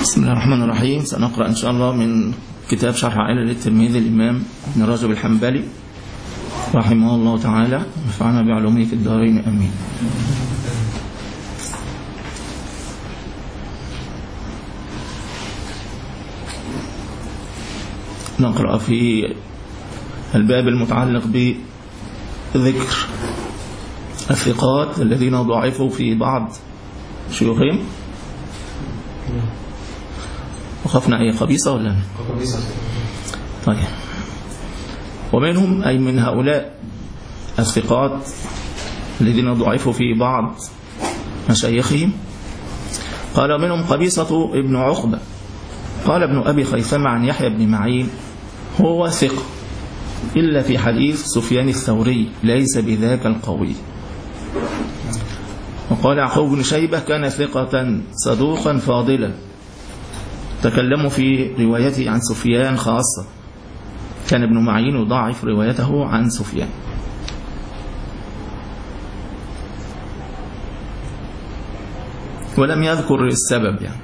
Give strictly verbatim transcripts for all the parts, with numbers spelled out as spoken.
بسم الله الرحمن الرحيم. سنقرأ إن شاء الله من كتاب شرح علل الترمذي للإمام ابن رجب الحنبلي رحمه الله تعالى، ونفعنا بعلومه في الدارين آمين. نقرأ في الباب المتعلق بذكر الثقات الذين ضعفوا في بعض شيوخهم. وخفنا أي خبيصة ولا خبيصة؟ طيب. ومنهم أي من هؤلاء الثقات الذين ضعفوا في بعض مشايخهم قال منهم قبيصة ابن عقبة. قال ابن أبي خيثمة عن يحيى بن معين هو ثقة إلا في حديث سفيان الثوري ليس بذاك القوي. وقال يعقوب بن شيبة كان ثقة صدوقا فاضلا، تكلموا في روايته عن سفيان خاصة، كان ابن معين يضاعف روايته عن سفيان. ولم يذكر السبب يعني.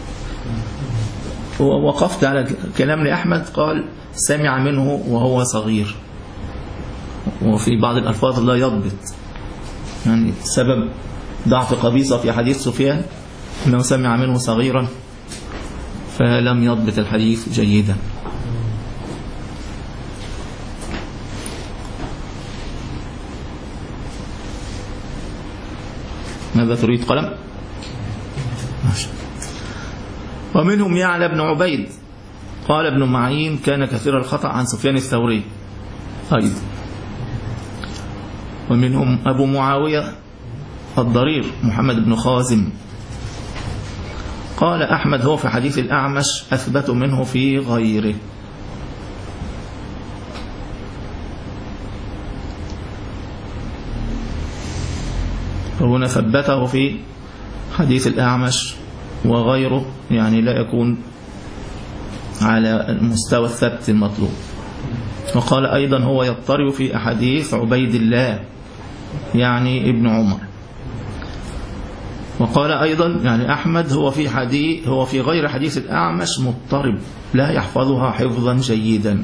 ووقفت على كلام لأحمد قال سمع منه وهو صغير، وفي بعض الألفاظ لا يضبط، يعني سبب ضعف قبيصة في حديث سفيان أنه سمع منه صغيرا فلم يضبط الحديث جيدا. ماذا تريد قلم؟ ماشي. ومنهم يعلى بن عبيد قال ابن معين كان كثير الخطأ عن سفيان الثوري أيضا. ومنهم أبو معاوية الضرير محمد بن خازم قال أحمد هو في حديث الأعمش أثبت منه في غيره. هنا ثبته في حديث الأعمش وغيره، يعني لا يكون على المستوى الثبت المطلوب. وقال أيضا هو يضطرب في أحاديث عبيد الله يعني ابن عمر. وقال أيضا يعني أحمد هو في حديث هو في غير حديث الأعمش مضطرب لا يحفظها حفظا جيدا.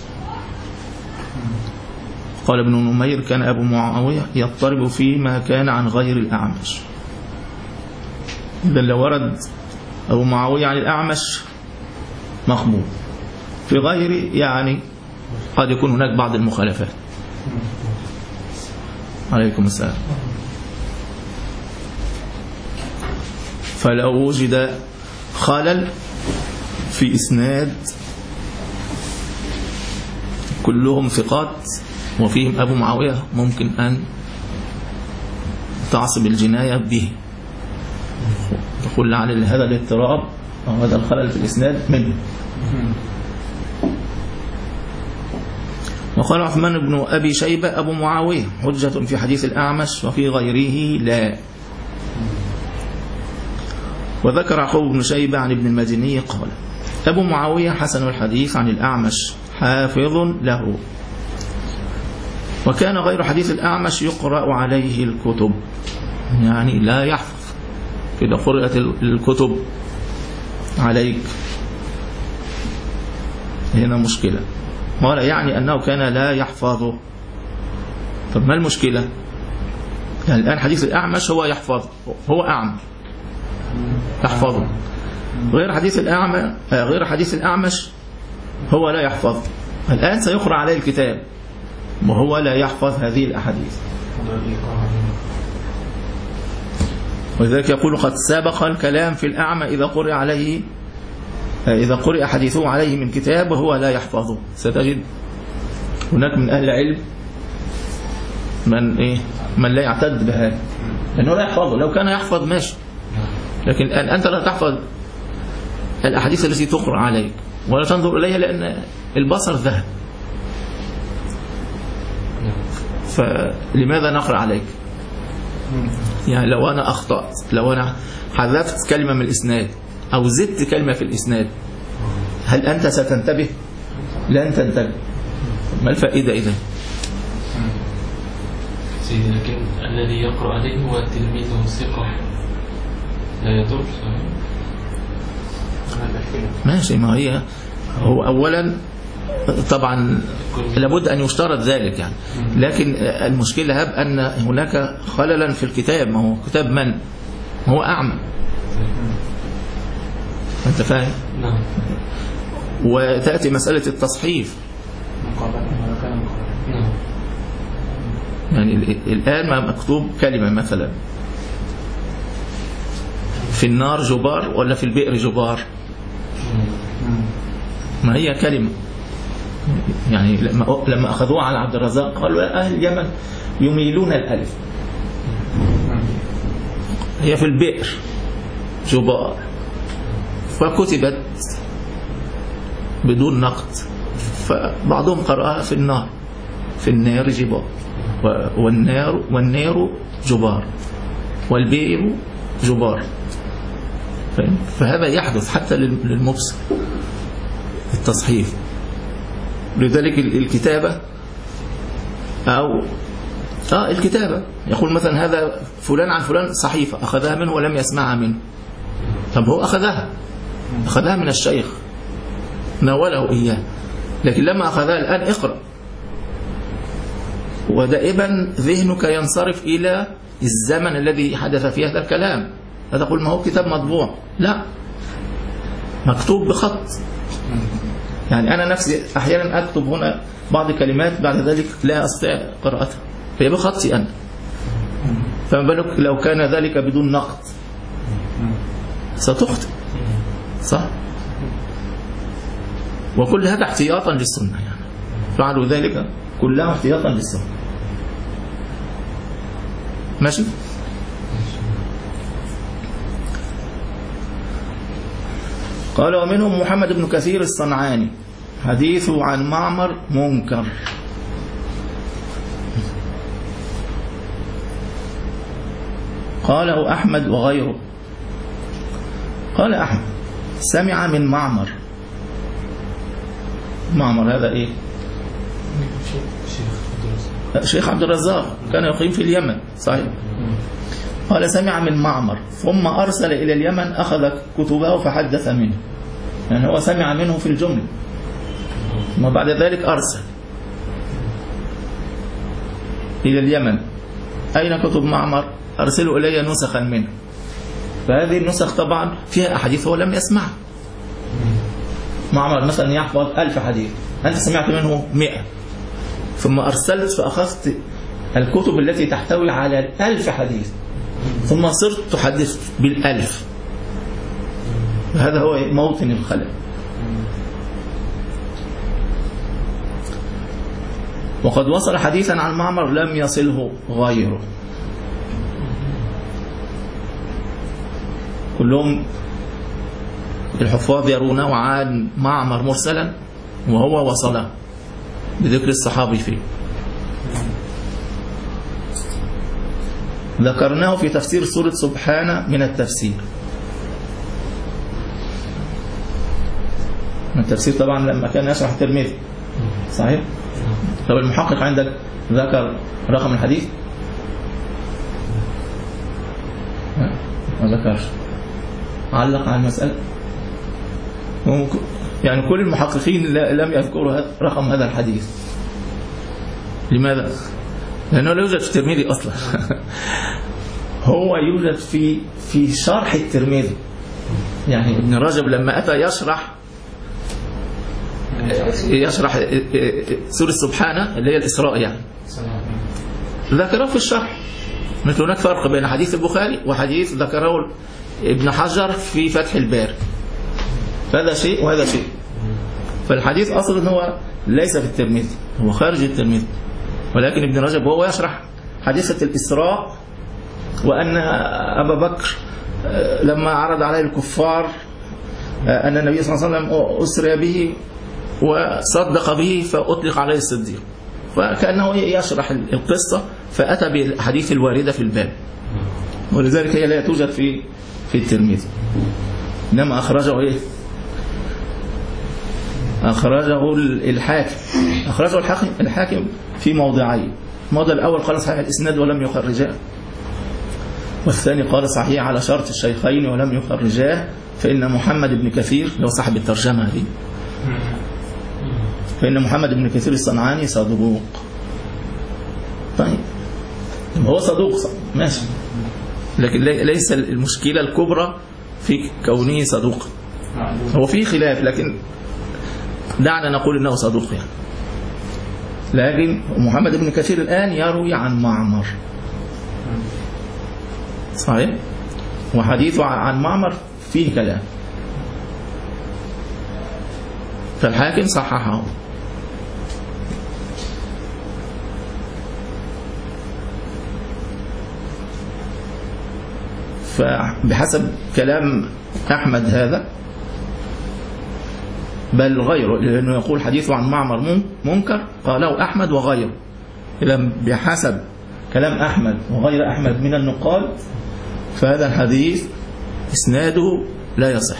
قال ابن نمير كان أبو معاوية يضطرب فيما كان عن غير الأعمش. إذا لو ورد أبو معاوية عن الأعمش مقبول، في غيره يعني قد يكون هناك بعض المخالفات. عليكم السلام. فلو وجد خلل في إسناد كلهم ثقات وفيهم أبو معاوية ممكن أن تعصب الجناية به، تقول لعل هذا الاضطراب أو هذا الخلل في الإسناد منه. وقال عثمان بن أبي شيبة أبو معاوية حجة في حديث الأعمش وفي غيره لا. وذكر يعقوب بن شيبة عن ابن المديني قال أبو معاوية حسن الحديث عن الأعمش حافظ له، وكان غير حديث الأعمش يقرأ عليه الكتب، يعني لا يحفظ. إذا قرأت الكتب عليك هنا مشكلة. قال يعني أنه كان لا يحفظه. طب ما المشكلة؟ يعني الآن حديث الأعمش هو يحفظ، هو أعمى يحفظه، غير حديث الأعمى غير حديث الأعمش هو لا يحفظ. الآن سيقرأ عليه الكتاب وهو لا يحفظ هذه الأحاديث. ولذلك يقول قد سبق الكلام في الأعمى إذا قرئ عليه إذا قرئ حديثه عليه من كتاب وهو لا يحفظه. ستجد هناك من أهل العلم من إيه من لا يعتد بهذا لأنه لا يحفظه. لو كان يحفظ ماشي، لكن الآن أنت لا تحفظ الأحاديث التي تقرأ عليك ولا تنظر إليها لأن البصر ذهب، فلماذا نقرأ عليك؟ يعني لو أنا أخطأت، لو أنا حذفت كلمة من الإسناد أو زدت كلمة في الإسناد، هل أنت ستنتبه؟ لن تنتبه. ما الفائدة إذن؟ سيدي لكن الذي يقرأ عليه هو تلميذه الثقة لا يضر. ماشي. ما هي هو أولا طبعا لابد أن يشترط ذلك يعني، لكن المشكلة هب أن هناك خللا في الكتاب. ما هو كتاب من هو أعمى، أنت فاهم؟ نعم. وتأتي مسألة التصحيف يعني الآن ما مكتوب كلمة مثلا في النار جبار ولا في البئر جبار، ما هي كلمة يعني. لما أخذوها على عبد الرزاق قالوا أهل اليمن يميلون الألف، هي في البئر جبار، فكتبت بدون نقد، فبعضهم قرأها في النار، في النار جبار، والنار والنار جبار، والبئر جبار. فهذا يحدث حتى للمبصر التصحيف. لذلك الكتابة أو آه الكتابة يقول مثلا هذا فلان عن فلان صحيفة أخذها منه ولم يسمعها منه. طب هو أخذها أخذها من الشيخ ناوله إياه، لكن لما أخذها الآن اقرأ، ودائما ذهنك ينصرف إلى الزمن الذي حدث فيه هذا الكلام. هذا تقول ما هو كتاب مطبوع، لا، مكتوب بخط. يعني أنا نفسي أحيانا أكتب هنا بعض الكلمات بعد ذلك لا أستطيع قراءتها، فهي بخطي أنا، فما بالك لو كان ذلك بدون نقد ستخطئ، صح؟ وكل هذا احتياطا للسنة، يعني فعلوا ذلك كلها احتياطا للسنة. ماشي؟ قال ومنهم محمد بن كثير الصنعاني حديثه عن معمر منكر. قاله أحمد وغيره. قال أحمد سمع من معمر. معمر هذا إيه؟ شيخ عبد الرزاق، كان يقيم في اليمن، صحيح. قال سمع من معمر ثم أرسل إلى اليمن أخذ كتبه فحدث منه، يعني هو سمع منه في الجملة، ثم بعد ذلك أرسل إلى اليمن. أين كتب معمر؟ أرسلوا إلي نسخا منه، فهذه النسخ طبعا فيها أحاديث هو لم يسمعها. معمر مثلا يحفظ ألف حديث، أنت سمعت منه مئة، ثم أرسلت فأخذت الكتب التي تحتوي على الألف حديث، ثم صرت تحدث بالألف. هذا هو موطن الخلل. وقد وصل حديثا عن معمر لم يصله غيره. كلهم الحفاظ يرونه عن معمر مرسلا وهو وصله بذكر الصحابي فيه. ذكرناه في تفسير سورة سبحانه من التفسير. من التفسير طبعا لما كان يشرح الترمذي، صحيح؟ طب المحقق عندك ذكر رقم الحديث؟ ما ذكرش. علق على المسألة. يعني كل المحققين لم يذكروا رقم هذا الحديث. لماذا؟ لأنه لا يوجد في الترمذي أصلا. هو يوجد في في شرح الترمذي. يعني ابن رجب لما أتى يشرح يشرح سورة سبحانه اللي هي الإسراء، يعني ذكره في الشرح. مثل هناك فرق بين حديث البخاري وحديث ذكره ابن حجر في فتح الباري، هذا شيء وهذا شيء. فالحديث أصلا هو ليس في الترمذي، هو خارج الترمذي، ولكن ابن رجب هو يشرح حديثة الإسراء، وأن أبا بكر لما عرض عليه الكفار أن النبي صلى الله عليه وسلم أسري به وصدق به فأطلق عليه الصديق، فكأنه يشرح القصة فأتى بالحديث الواردة في الباب، ولذلك هي لا توجد في في الترمذي، إنما أخرجه إيه؟ أخرجه الحاكم. أخرجه الحاكم الحاكم في موضعين. الموضع الأول قال صحيح الإسناد ولم يخرجه، والثاني قال صحيح على شرط الشيخين ولم يخرجاه، فإن محمد بن كثير لو صاحب الترجمة دي فإن محمد بن كثير الصنعاني صدوق. طيب هو صدوق ماشي، لكن ليس المشكلة الكبرى في كونه صدوق، هو فيه خلاف لكن دعنا نقول إنه صدوق يعني. لكن محمد بن كثير الآن يروي عن معمر صحيح، وحديثه عن معمر فيه كلام، فالحاكم صححه. فبحسب كلام أحمد هذا بل غيره، لأنه يقول حديثه عن معمر منكر قاله أحمد وغيره، إذا بحسب كلام أحمد وغير أحمد من النقال فهذا الحديث إسناده لا يصح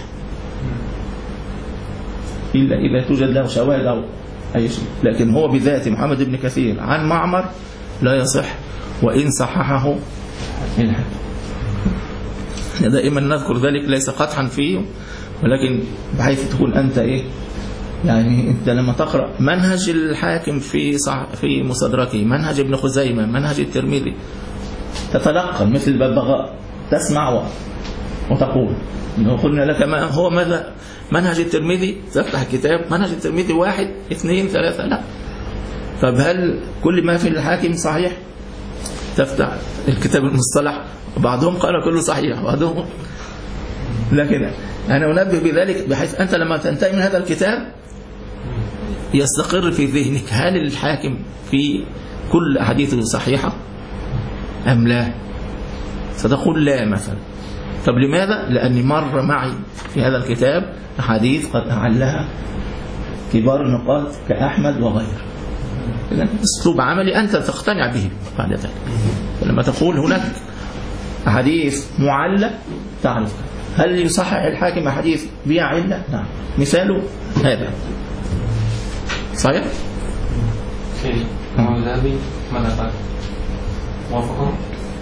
إلا إذا توجد له شواهد أو أي شيء، لكن هو بذات محمد بن كثير عن معمر لا يصح وإن صححه الحاكم. دائما نذكر ذلك ليس قطعا فيه، ولكن بحيث تكون أنت إيه يعني أنت لما تقرأ منهج الحاكم في صح في مستدركه، منهج ابن خزيمة، منهج الترمذي، تتلقى مثل الببغاء تسمع وتقول إنه قلنا لك ما هو ماذا منهج الترمذي، تفتح الكتاب منهج الترمذي واحد اثنين ثلاثة، لا. طب هل كل ما في الحاكم صحيح؟ تفتح الكتاب المصطلح بعضهم قال كله صحيح بعضهم، لكن أنا أنبه بذلك بحيث أنت لما تنتهي من هذا الكتاب يستقر في ذهنك هل الحاكم في كل أحاديثه صحيحة أم لا؟ ستقول لا مثلا. طب لماذا؟ لأني مر معي في هذا الكتاب أحاديث قد أعلها كبار النقاد كأحمد وغيره، إذن أسلوب عملي أنت تقتنع به بعد ذلك. فلما تقول هناك أحاديث معلة تعرف هل يصحح الحاكم أحاديث بها علة؟ نعم، مثاله هذا صحيح؟ في الذهبي ماذا قال؟ وافقه؟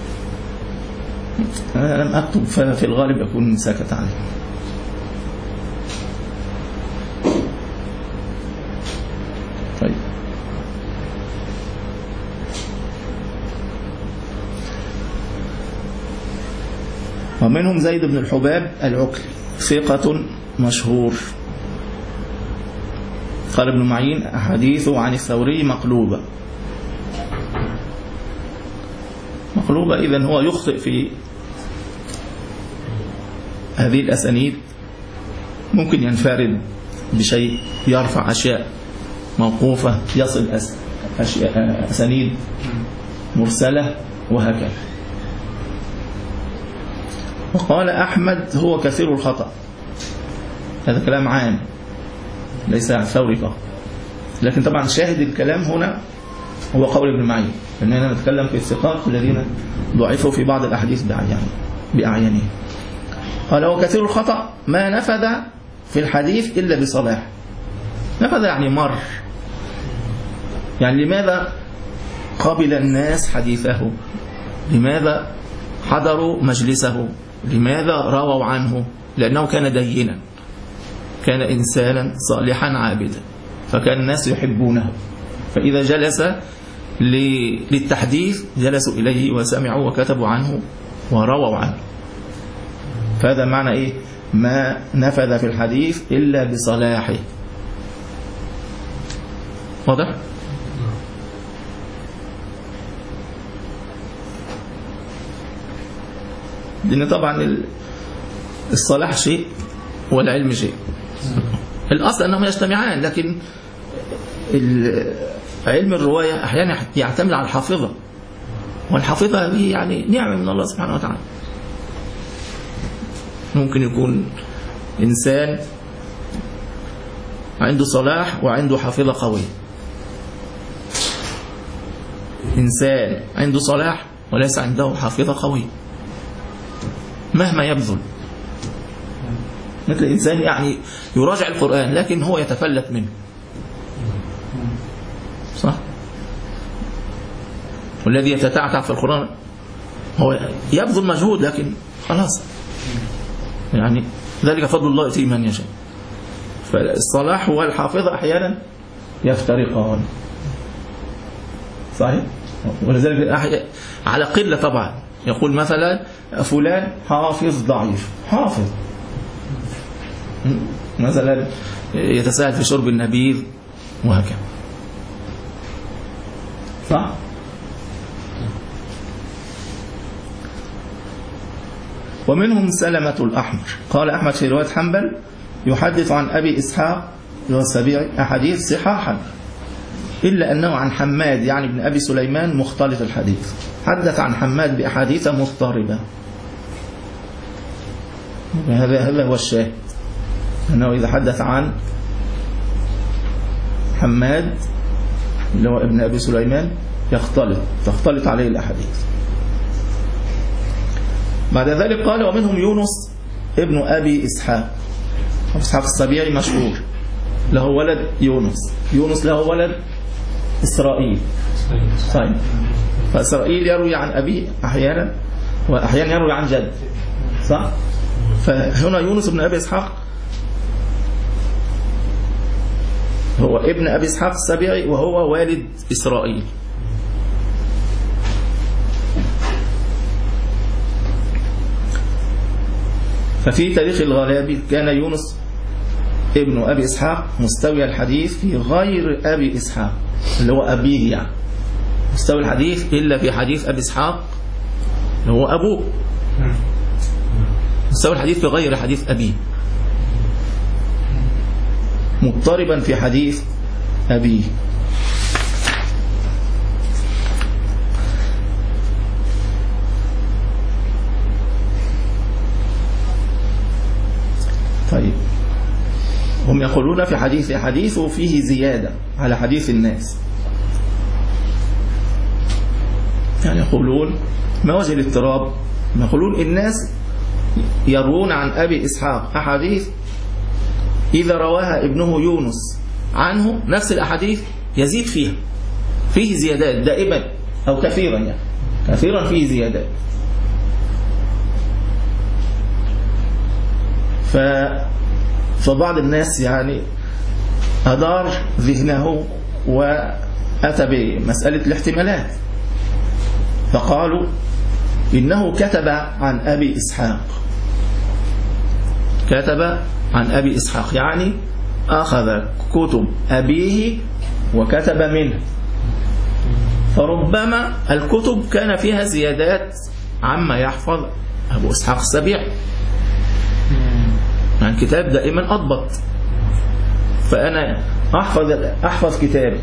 أنا لم أكتب ففي الغالب يكون ساكت عليه. طيب ومنهم زيد بن الحباب العكلي ثقة مشهور، قال ابن معين أحاديثه عن الثوري مقلوبة. مقلوبة إذن هو يخطئ في هذه الأسانيد، ممكن ينفرد بشيء، يرفع أشياء موقوفة، يصل أشياء أسانيد مرسلة وهكذا. وقال أحمد هو كثير الخطأ، هذا كلام عام ليس عن ثوري فقط، لكن طبعا شاهد الكلام هنا هو قول ابن معين، لأننا نتكلم في الثقات الذين ضعفوا في بعض الأحاديث بأعيانهم. قال هو كثير الخطأ ما نفذ في الحديث إلا بصلاح. نفذ يعني مر، يعني لماذا قبل الناس حديثه، لماذا حضروا مجلسه، لماذا رووا عنه؟ لأنه كان دينا، كان إنسانا صالحا عابدا، فكان الناس يحبونه، فإذا جلس للتحديث جلسوا إليه وسمعوا وكتبوا عنه ورووا عنه. فهذا معنى إيه؟ ما نفذ في الحديث إلا بصلاحه. واضح؟ لأن طبعا الصلاح شيء والعلم شيء، الأصل أنهم يجتمعان، لكن علم الرواية أحيانا يعتمد على الحافظة، والحافظة هذه يعني نعمة من الله سبحانه وتعالى. ممكن يكون إنسان عنده صلاح وعنده حافظة قوية، إنسان عنده صلاح وليس عنده حافظة قوية مهما يبذل، مثل إنسان يعني يراجع القرآن لكن هو يتفلت منه، صح؟ والذي يتتعتع في القرآن هو يبذل مجهود لكن خلاص يعني ذلك فضل الله يؤتيه من يشاء. فالصلاح والحافظة أحيانا يفترقان صحيح. ولذلك على قلة طبعا يقول مثلا فلان حافظ ضعيف، حافظ مثلا يتساهل في شرب النبيذ وهكذا صح. ومنهم سلمة الأحمر. قال أحمد في رواية حنبل يحدث عن أبي إسحاق السبيعي أحاديث صحاحا إلا أنه عن حماد يعني ابن أبي سليمان مختلط الحديث. حدث عن حماد بأحاديث مضطربة. هذا هذا هو الشاهد، أنه إذا حدث عن حماد اللي هو ابن أبي سليمان يختلط تختلط عليه الأحاديث. بعد ذلك قال ومنهم يونس ابن أبي إسحاق. إسحاق السبيعي مشهور، له ولد يونس، يونس له ولد إسرائيل صحيح. فإسرائيل يروي عن أبيه أحيانا وأحيانا يروي عن جد صح. فهنا يونس ابن أبي إسحاق هو ابن أبي إسحاق السبيعي وهو والد إسرائيل. ففي تاريخ الغلابي كان يونس ابن أبي إسحاق مستوي الحديث في غير أبي إسحاق اللي هو أبيه يعني مستوي الحديث إلا في حديث أبي إسحاق اللي هو أبوه، مستوي الحديث في غير حديث أبيه، مضطربا في حديث أبيه. طيب هم يقولون في حديث حديث فيه زيادة على حديث الناس، يعني يقولون ما وجه الاضطراب؟ يقولون الناس يروون عن أبي إسحاق أحاديث إذا رواها ابنه يونس عنه نفس الأحاديث يزيد فيها، فيه زيادات دائما أو كثيرا يعني كثيرا فيه زيادات. ف فبعض الناس يعني أدار ذهنه وأتى بمسألة الاحتمالات، فقالوا إنه كتب عن أبي إسحاق، كتب عن أبي إسحاق يعني أخذ كتب أبيه وكتب منه، فربما الكتب كان فيها زيادات عما يحفظ أبو إسحاق السبيعي، يعني كتاب دائما أضبط، فأنا أحفظ, أحفظ كتابي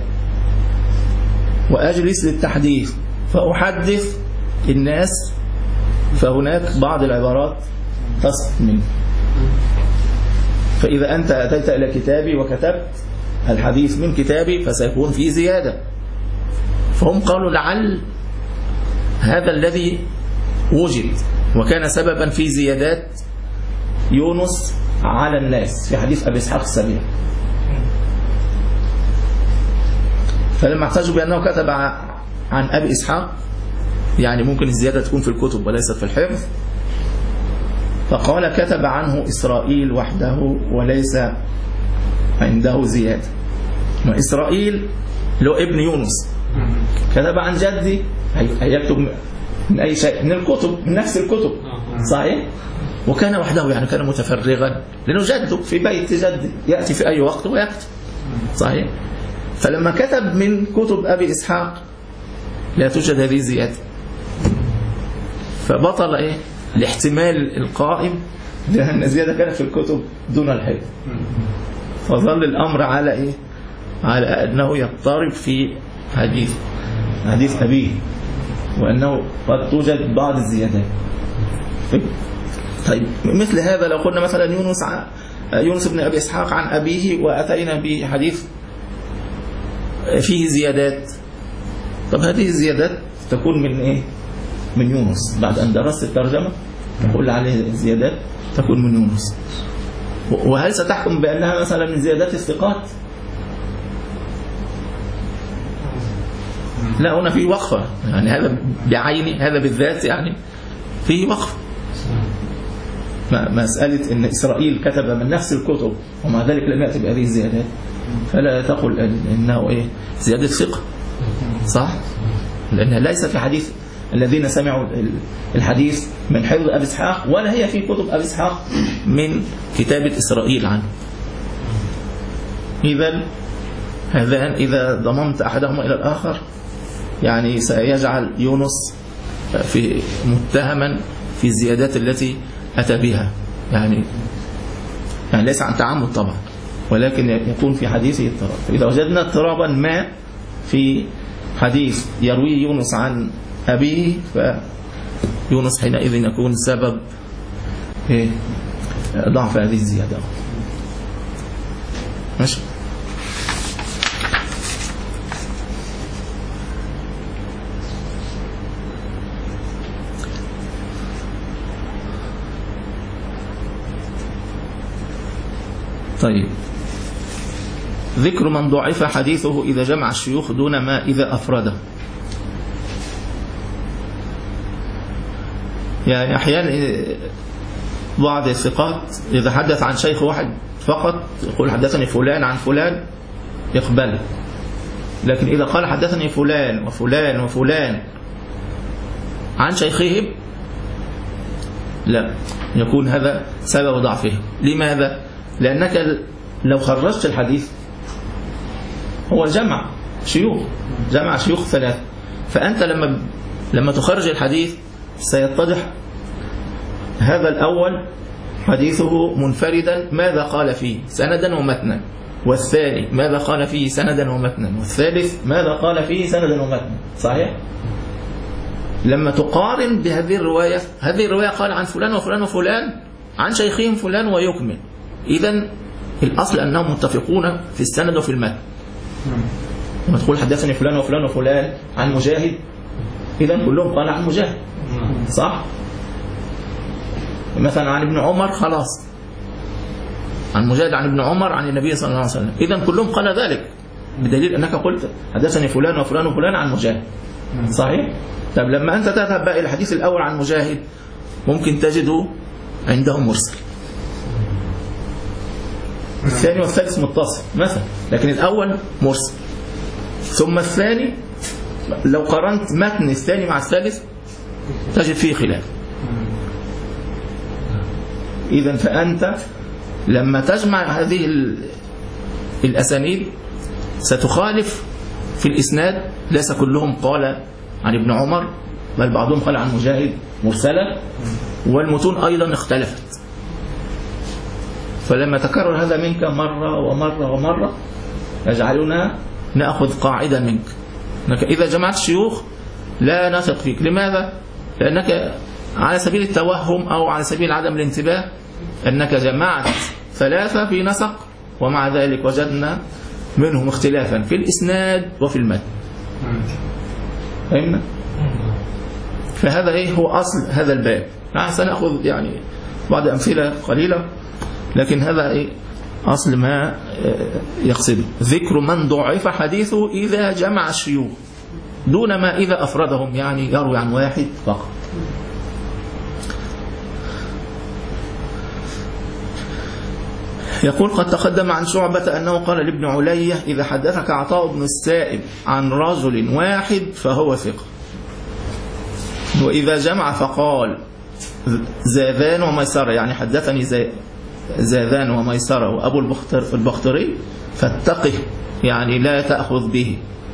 وأجلس للتحديث فأحدث الناس، فهناك بعض العبارات تسقط منه. فإذا أنت أتيت إلى كتابي وكتبت الحديث من كتابي فسيكون فيه زيادة. فهم قالوا لعل هذا الذي وجد وكان سببا في زيادات يونس على الناس في حديث أبي إسحاق السبيعي. فلما احتجوا بأنه كتب عن أبي إسحاق يعني ممكن الزيادة تكون في الكتب وليست في الحفظ، فقال كتب عنه إسرائيل وحده وليس عنده زيادة. وإسرائيل له ابن يونس كتب عن جدي هيكتب من أي شيء من الكتب من نفس الكتب صحيح، وكان وحده يعني كان متفرغا لأنه جده في بيت جده يأتي في أي وقت ويكتب صحيح. فلما كتب من كتب أبي إسحاق لا توجد هذه الزيادة، فبطل إيه الاحتمال القائم لأن الزيادة كانت في الكتب دون الحفظ، فظل الأمر على إيه على أنه يضطرب في حديث حديث أبيه وأنه قد توجد بعض الزيادات. طيب مثل هذا لو قلنا مثلا يونس يونس بن أبي إسحاق عن أبيه وأتينا بحديث فيه زيادات، طب هذه الزيادات تكون من إيه من يونس، بعد أن درست الترجمة نقول عليه زيادات تكون من يونس، وهل ستحكم بأنها مثلا من زيادات الثقات؟ لا هنا في وقفة، يعني هذا بعينه، هذا بالذات يعني فيه وقفة. مسألة إن إسرائيل كتب من نفس الكتب ومع ذلك لم يأتي بهذه الزيادات، فلا تقل إنه إيه زيادة ثقة، صح؟ لأنها ليس في حديث الذين سمعوا الحديث من حفظ أبي إسحاق، ولا هي في كتب أبي إسحاق من كتابة إسرائيل عنه. إذا هذان إذا ضممت أحدهما إلى الآخر يعني سيجعل يونس في متهما في الزيادات التي أتى بها، يعني يعني ليس عن تعمد طبعا، ولكن يكون في حديثه اضطراب. فإذا وجدنا اضطرابا ما في حديث يروي يونس عن أبيه، فيونس حينئذ يكون سبب ضعف هذه الزيادة. ماشي. طيب، ذكر من ضعف حديثه إذا جمع الشيوخ دون ما إذا أفرده. يعني أحيانا بعض الثقات إذا حدث عن شيخ واحد فقط يقول حدثني فلان عن فلان يقبله، لكن إذا قال حدثني فلان وفلان وفلان عن شيخهم لا، يكون هذا سبب ضعفه. لماذا؟ لأنك لو خرجت الحديث هو جمع شيوخ، جمع شيوخ ثلاثة، فأنت لما لما تخرج الحديث سيتضح هذا الأول حديثه منفردا ماذا قال فيه سندا ومتنا، والثاني ماذا قال فيه سندا ومتنا، والثالث ماذا قال فيه سندا ومتنا. صحيح؟ لما تقارن بهذه الرواية، هذه الرواية قال عن فلان وفلان وفلان عن شيخهم فلان ويكمل، إذن الأصل أنهم متفقون في السند وفي المتن. لما تقول حدثني فلان وفلان وفلان عن مجاهد، إذن كلهم قال عن مجاهد، صح؟ مثلا عن ابن عمر خلاص عن مجاهد عن ابن عمر عن النبي صلى الله عليه وسلم، إذن كلهم قال ذلك، بدليل أنك قلت حدثني فلان وفلان وفلان عن مجاهد. صحيح؟ طب لما أنت تذهب بقى إلى الحديث الأول عن مجاهد ممكن تجده عندهم مرسل، الثاني والثالث متصل مثلا، لكن الأول مرسل، ثم الثاني لو قارنت متن الثاني مع الثالث تجد فيه خلاف. إذن فأنت لما تجمع هذه الأسانيد ستخالف في الإسناد، ليس كلهم قال عن ابن عمر بل بعضهم قال عن مجاهد مرسلا، والمتون أيضا اختلفت. فلما تكرر هذا منك مرة ومرة ومرة يجعلنا نأخذ قاعدة منك أنك إذا جمعت الشيوخ لا نثق فيك. لماذا؟ لأنك على سبيل التوهم أو على سبيل عدم الانتباه أنك جمعت ثلاثة في نسق ومع ذلك وجدنا منهم اختلافا في الإسناد وفي المتن. فهمنا؟ فهذا إيه هو أصل هذا الباب. سنأخذ يعني بعض أمثلة قليلة، لكن هذا إيه أصل ما يقصده. ذكر من ضعف حديثه إذا جمع الشيوخ دون ما إذا أفردهم، يعني يروي عن واحد فقط. يقول قد تقدم عن شعبة أنه قال لابن علية إذا حدثك عطاء بن السائب عن رجل واحد فهو ثقة، وإذا جمع فقال زاذان وميسرة، يعني حدثني زاذان وميسرة وأبو البختري فاتقه، يعني لا تأخذ به،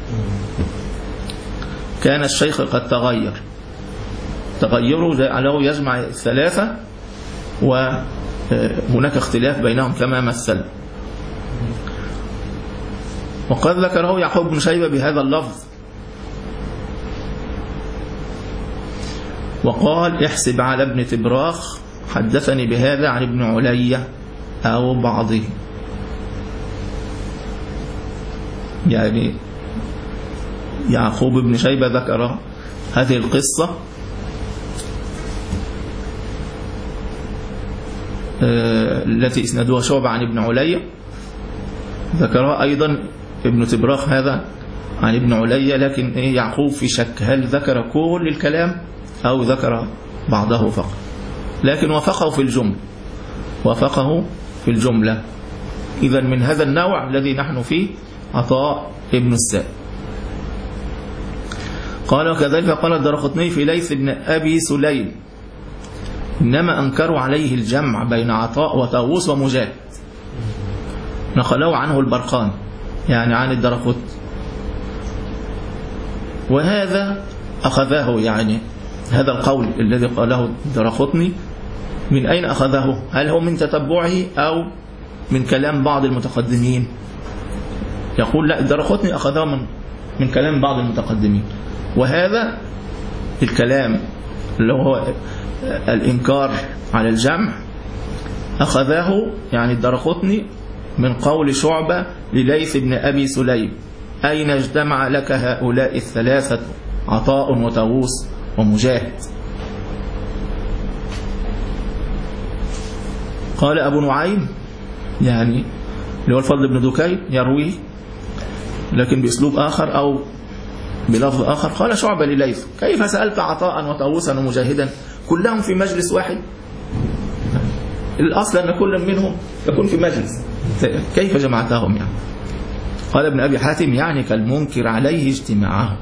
كان الشيخ قد تغير، تغيره جعله يجمع الثلاثة وهناك اختلاف بينهم كما مثل. وقد ذكره يعقوب بن شيبة بهذا اللفظ وقال احسب على ابن تبراخ حدثني بهذا عن ابن علية أو بعضه. يعني يعقوب بن شيبة ذكر هذه القصة التي اسندوها شعبة عن ابن علية، ذكرها أيضا ابن تبراخ هذا عن ابن علي، لكن إيه يعقوب في شك هل ذكر كل الكلام أو ذكر بعضه فقط، لكن وافقه في الجملة، وافقه في الجملة. إذا من هذا النوع الذي نحن فيه عطاء ابن السائب. قال وكذلك قال الدرقطني في ليث بن أبي سليم إنما أنكروا عليه الجمع بين عطاء وطاووس ومجاهد، نقلوا عنه البرقان يعني عن الدرقطني، وهذا أخذه يعني هذا القول الذي قاله الدرقطني من أين أخذه؟ هل هو من تتبعه أو من كلام بعض المتقدمين؟ يقول لا، الدرقطني أخذه من من كلام بعض المتقدمين، وهذا الكلام اللي هو الإنكار على الجمع أخذه يعني الدرقطني من قول شعبة لليث بن أبي سليم أين اجتمع لك هؤلاء الثلاثة عطاء وطاووس ومجاهد؟ قال أبو نعيم يعني اللي هو الفضل بن دكين يرويه لكن بأسلوب آخر أو بلفظ آخر، قال شعبة لليث كيف سألت عطاء وطاووسا ومجاهدا كلهم في مجلس واحد؟ الأصل أن كل منهم يكون في مجلس، كيف جمعتهم يعني؟ قال ابن أبي حاتم يعني كالمنكر عليه اجتماعه.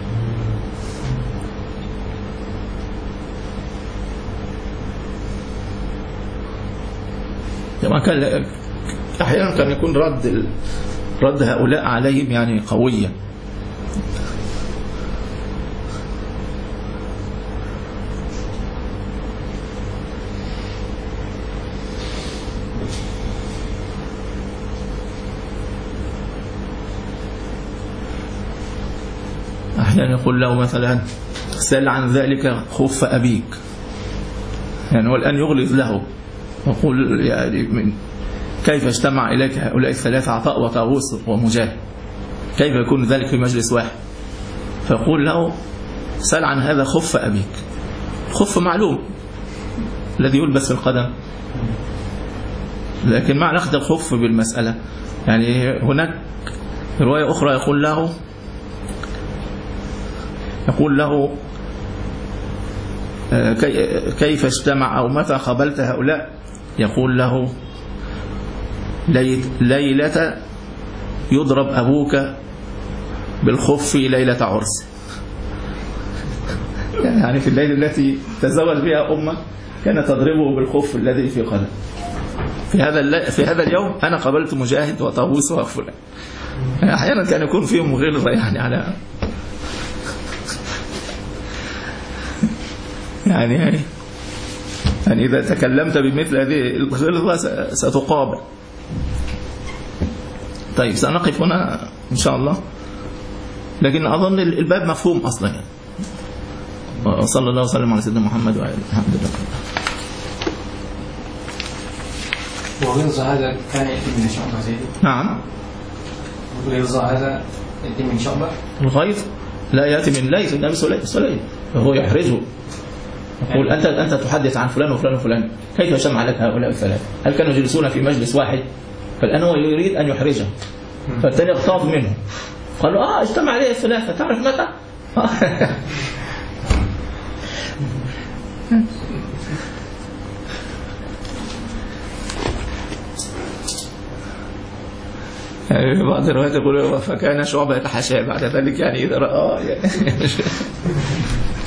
كما كان أحيانا كان يكون رد رد هؤلاء عليهم يعني قويا. أحيانا يقول له مثلا سل عن ذلك خف أبيك، يعني هو الآن يغلظ له ويقول يعني من كيف اجتمع إليك هؤلاء الثلاثة عطاء وطاووس ومجاهد، كيف يكون ذلك في مجلس واحد؟ فيقول له سل عن هذا خف أبيك. خف معلوم الذي يلبس في القدم، لكن ما علاقة الخف بالمسألة؟ يعني هناك رواية أخرى يقول له يقول له كيف اجتمع أو متى قابلت هؤلاء؟ يقول له ليلة يضرب أبوك بالخف ليلة عرس، يعني في الليلة التي تزوج بها أمك كانت تضربه بالخف الذي في قدم. في هذا في هذا اليوم أنا قابلت مجاهد وطاووس وفلان. أحيانا كان يكون فيهم غلظة يعني على يعني يعني إذا تكلمت بمثل هذه الغلظة ستقابل. طيب سنقف هنا إن شاء الله، لكن أظن الباب مفهوم أصلا يعني. وصلى الله وسلم على سيدنا محمد وعلى آله الحمد لله. وغلظ هذا كان يأتي من شعبة سيدي؟ نعم. الغلظ هذا يأتي من شعبة؟ الغيظ لا يأتي من ليث بن أبي سليم، فهو يحرجه يقول أنت أنت تحدث عن فلان وفلان وفلان، كيف جمع لك هؤلاء الثلاثة؟ هل كانوا يجلسون في مجلس واحد؟ فالآن هو يريد أن يحرجه، فالثاني اغتاظ منه قال له آه اجتمع عليه الثلاثة، تعرف متى؟ يعني بعض الروايات يقول فكان شعبة يتحاشى بعد ذلك يعني إذا رأى يعني